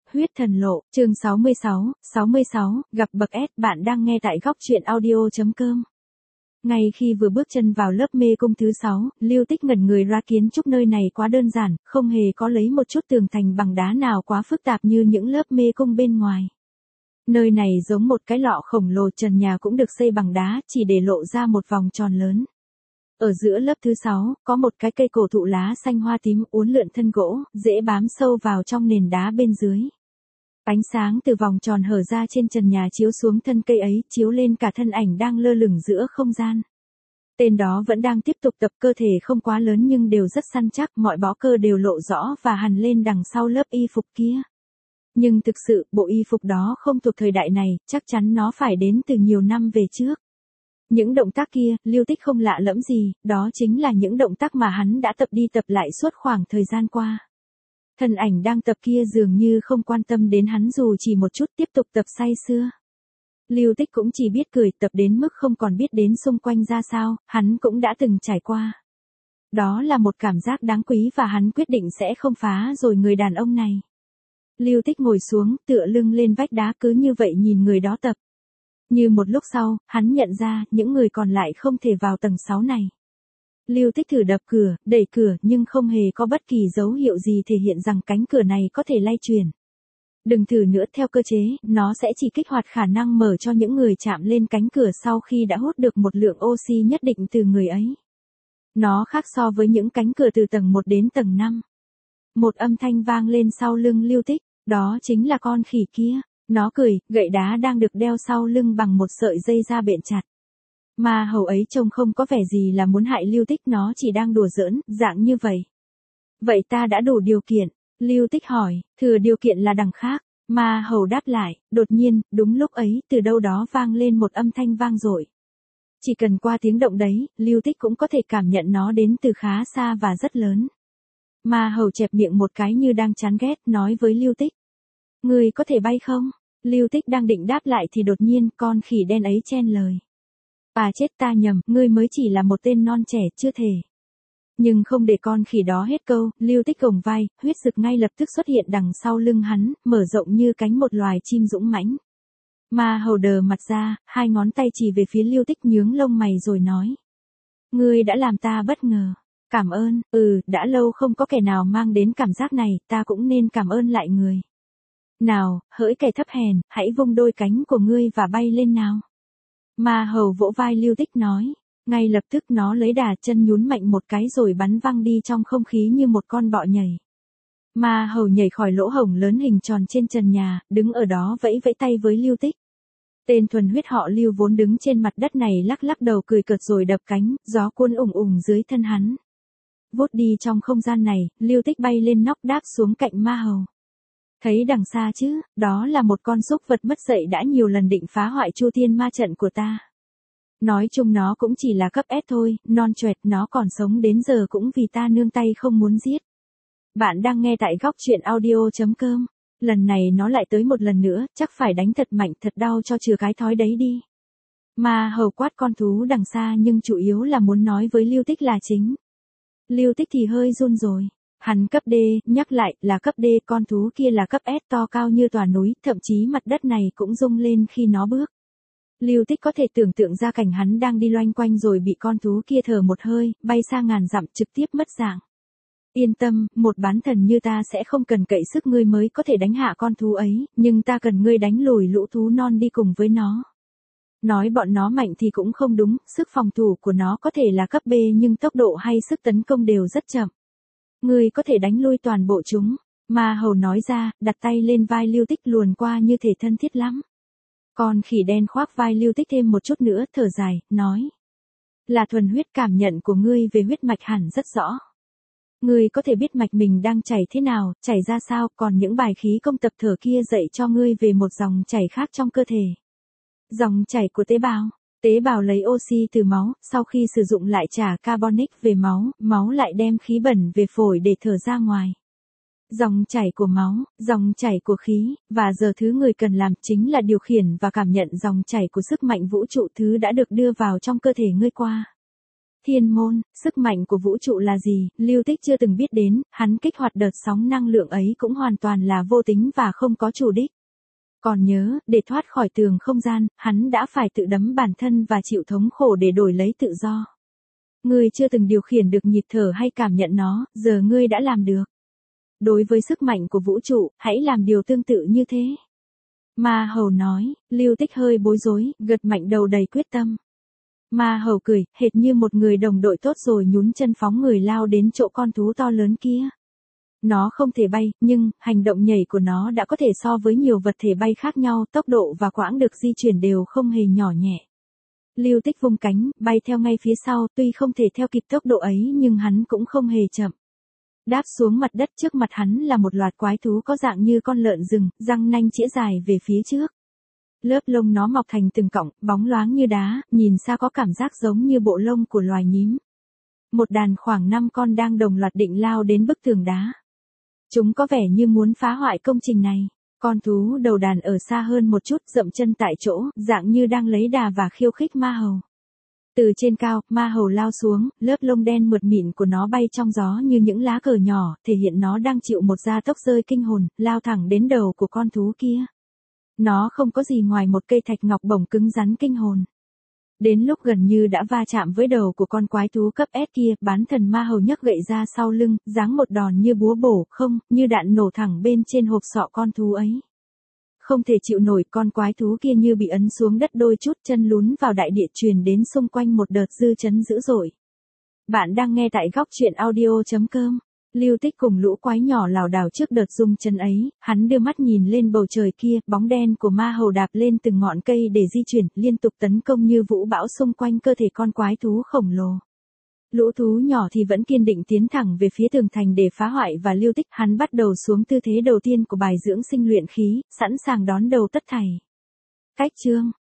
Huyết thần lộ, chương 66, gặp bậc S, bạn đang nghe tại góc truyện audio.com. Ngay khi vừa bước chân vào lớp mê cung thứ 6, Lưu Tích ngẩn người ra, kiến trúc nơi này quá đơn giản, không hề có lấy một chút tường thành bằng đá nào quá phức tạp như những lớp mê cung bên ngoài. Nơi này giống một cái lọ khổng lồ, trần nhà cũng được xây bằng đá, chỉ để lộ ra một vòng tròn lớn. Ở giữa lớp thứ 6, có một cái cây cổ thụ lá xanh hoa tím uốn lượn thân gỗ, dễ bám sâu vào trong nền đá bên dưới. Ánh sáng từ vòng tròn hở ra trên trần nhà chiếu xuống thân cây ấy, chiếu lên cả thân ảnh đang lơ lửng giữa không gian. Tên đó vẫn đang tiếp tục tập, cơ thể không quá lớn nhưng đều rất săn chắc, mọi bó cơ đều lộ rõ và hằn lên đằng sau lớp y phục kia. Nhưng thực sự, bộ y phục đó không thuộc thời đại này, chắc chắn nó phải đến từ nhiều năm về trước. Những động tác kia, Lưu Tích không lạ lẫm gì, đó chính là những động tác mà hắn đã tập đi tập lại suốt khoảng thời gian qua. Thân ảnh đang tập kia dường như không quan tâm đến hắn dù chỉ một chút, tiếp tục tập say sưa. Lưu Tích cũng chỉ biết cười, tập đến mức không còn biết đến xung quanh ra sao, hắn cũng đã từng trải qua. Đó là một cảm giác đáng quý và hắn quyết định sẽ không phá rồi người đàn ông này. Lưu Tích ngồi xuống, tựa lưng lên vách đá, cứ như vậy nhìn người đó tập. Như một lúc sau, hắn nhận ra, những người còn lại không thể vào tầng 6 này. Lưu Tích thử đập cửa, đẩy cửa, nhưng không hề có bất kỳ dấu hiệu gì thể hiện rằng cánh cửa này có thể lay chuyển. Đừng thử nữa, theo cơ chế, nó sẽ chỉ kích hoạt khả năng mở cho những người chạm lên cánh cửa sau khi đã hút được một lượng oxy nhất định từ người ấy. Nó khác so với những cánh cửa từ tầng 1 đến tầng 5. Một âm thanh vang lên sau lưng Lưu Tích, đó chính là con khỉ kia. Nó cười, gậy đá đang được đeo sau lưng bằng một sợi dây da bện chặt. Mà hầu ấy trông không có vẻ gì là muốn hại Lưu Tích, nó chỉ đang đùa giỡn, dạng như vậy. Vậy ta đã đủ điều kiện, Lưu Tích hỏi, thừa điều kiện là đằng khác. Mà hầu đáp lại, đột nhiên, đúng lúc ấy, từ đâu đó vang lên một âm thanh vang dội. Chỉ cần qua tiếng động đấy, Lưu Tích cũng có thể cảm nhận nó đến từ khá xa và rất lớn. Mà hầu chẹp miệng một cái như đang chán ghét, nói với Lưu Tích. Ngươi có thể bay không? Lưu Tích đang định đáp lại thì đột nhiên con khỉ đen ấy chen lời. À chết, ta nhầm, ngươi mới chỉ là một tên non trẻ, chưa thể. Nhưng không để con khỉ đó hết câu, Lưu Tích gồng vai, huyết dực ngay lập tức xuất hiện đằng sau lưng hắn, mở rộng như cánh một loài chim dũng mãnh. Mà hầu đờ mặt ra, hai ngón tay chỉ về phía Lưu Tích, nhướng lông mày rồi nói. Ngươi đã làm ta bất ngờ. Cảm ơn, đã lâu không có kẻ nào mang đến cảm giác này, ta cũng nên cảm ơn lại người. Nào, hỡi kẻ thấp hèn, hãy vung đôi cánh của ngươi và bay lên nào. Mà hầu vỗ vai Lưu Tích nói. Ngay lập tức nó lấy đà, chân nhún mạnh một cái rồi bắn văng đi trong không khí như một con bọ nhảy. Mà hầu nhảy khỏi lỗ hổng lớn hình tròn trên trần nhà, đứng ở đó vẫy vẫy tay với Lưu Tích. Tên thuần huyết họ Lưu vốn đứng trên mặt đất này lắc lắc đầu cười cợt rồi đập cánh, gió cuốn ùng ùng dưới thân hắn. Vút đi trong không gian này, Lưu Tích bay lên nóc đáp xuống cạnh ma hầu. Thấy đằng xa chứ, đó là một con súc vật mất dạy đã nhiều lần định phá hoại Chu Thiên Ma trận của ta. Nói chung nó cũng chỉ là cấp S thôi, non choẹt, nó còn sống đến giờ cũng vì ta nương tay không muốn giết. Bạn đang nghe tại góc truyện audio.com. Lần này nó lại tới một lần nữa, chắc phải đánh thật mạnh thật đau cho chừa cái thói đấy đi. Mà hầu quát con thú đằng xa nhưng chủ yếu là muốn nói với Lưu Tích là chính. Lưu Tích thì hơi run rồi. Hắn cấp D, nhắc lại là cấp D, con thú kia là cấp S to cao như tòa núi, thậm chí mặt đất này cũng rung lên khi nó bước. Lưu Tích có thể tưởng tượng ra cảnh hắn đang đi loanh quanh rồi bị con thú kia thở một hơi, bay xa ngàn dặm trực tiếp mất dạng. Yên tâm, một bán thần như ta sẽ không cần cậy sức ngươi mới có thể đánh hạ con thú ấy, nhưng ta cần ngươi đánh lùi lũ thú non đi cùng với nó. Nói bọn nó mạnh thì cũng không đúng, sức phòng thủ của nó có thể là cấp B nhưng tốc độ hay sức tấn công đều rất chậm. Ngươi có thể đánh lui toàn bộ chúng. Mà hầu nói ra, đặt tay lên vai Lưu Tích luồn qua như thể thân thiết lắm. Con khỉ đen khoác vai Lưu Tích thêm một chút nữa, thở dài, nói. Là thuần huyết, cảm nhận của ngươi về huyết mạch hẳn rất rõ. Ngươi có thể biết mạch mình đang chảy thế nào, chảy ra sao, còn những bài khí công tập thở kia dạy cho ngươi về một dòng chảy khác trong cơ thể. Dòng chảy của tế bào. Tế bào lấy oxy từ máu, sau khi sử dụng lại trả carbonic về máu, máu lại đem khí bẩn về phổi để thở ra ngoài. Dòng chảy của máu, dòng chảy của khí, và giờ thứ người cần làm chính là điều khiển và cảm nhận dòng chảy của sức mạnh vũ trụ, thứ đã được đưa vào trong cơ thể ngươi qua Thiên môn, sức mạnh của vũ trụ là gì, Lưu Tích chưa từng biết đến, hắn kích hoạt đợt sóng năng lượng ấy cũng hoàn toàn là vô tính và không có chủ đích. Còn nhớ, để thoát khỏi tường không gian, hắn đã phải tự đấm bản thân và chịu thống khổ để đổi lấy tự do. Ngươi chưa từng điều khiển được nhịp thở hay cảm nhận nó, giờ ngươi đã làm được. Đối với sức mạnh của vũ trụ, hãy làm điều tương tự như thế. Ma Hầu nói, Lưu Tích hơi bối rối, gật mạnh đầu đầy quyết tâm. Ma Hầu cười, hệt như một người đồng đội tốt rồi nhún chân phóng người lao đến chỗ con thú to lớn kia. Nó không thể bay, nhưng, hành động nhảy của nó đã có thể so với nhiều vật thể bay khác nhau, tốc độ và quãng được di chuyển đều không hề nhỏ nhẹ. Lưu Tích vung cánh, bay theo ngay phía sau, tuy không thể theo kịp tốc độ ấy nhưng hắn cũng không hề chậm. Đáp xuống mặt đất trước mặt hắn là một loạt quái thú có dạng như con lợn rừng, răng nanh chĩa dài về phía trước. Lớp lông nó mọc thành từng cọng, bóng loáng như đá, nhìn xa có cảm giác giống như bộ lông của loài nhím. Một đàn khoảng 5 con đang đồng loạt định lao đến bức tường đá. Chúng có vẻ như muốn phá hoại công trình này. Con thú đầu đàn ở xa hơn một chút, dậm chân tại chỗ, dạng như đang lấy đà và khiêu khích Ma Hầu. Từ trên cao, Ma Hầu lao xuống, lớp lông đen mượt mịn của nó bay trong gió như những lá cờ nhỏ, thể hiện nó đang chịu một gia tốc rơi kinh hồn, lao thẳng đến đầu của con thú kia. Nó không có gì ngoài một cây thạch ngọc bổng cứng rắn kinh hồn. Đến lúc gần như đã va chạm với đầu của con quái thú cấp S kia, bán thần Ma Hầu nhấc gậy ra sau lưng, giáng một đòn như búa bổ, không, như đạn nổ thẳng bên trên hộp sọ con thú ấy. Không thể chịu nổi, con quái thú kia như bị ấn xuống đất đôi chút, chân lún vào đại địa, truyền đến xung quanh một đợt dư chấn dữ dội. Bạn đang nghe tại góc truyện audio.com. Lưu Tích cùng lũ quái nhỏ lảo đảo trước đợt rung chân ấy, hắn đưa mắt nhìn lên bầu trời kia, bóng đen của Ma Hầu đạp lên từng ngọn cây để di chuyển, liên tục tấn công như vũ bão xung quanh cơ thể con quái thú khổng lồ. Lũ thú nhỏ thì vẫn kiên định tiến thẳng về phía tường thành để phá hoại và Lưu Tích, hắn bắt đầu xuống tư thế đầu tiên của bài dưỡng sinh luyện khí, sẵn sàng đón đầu tất thảy. Cách chương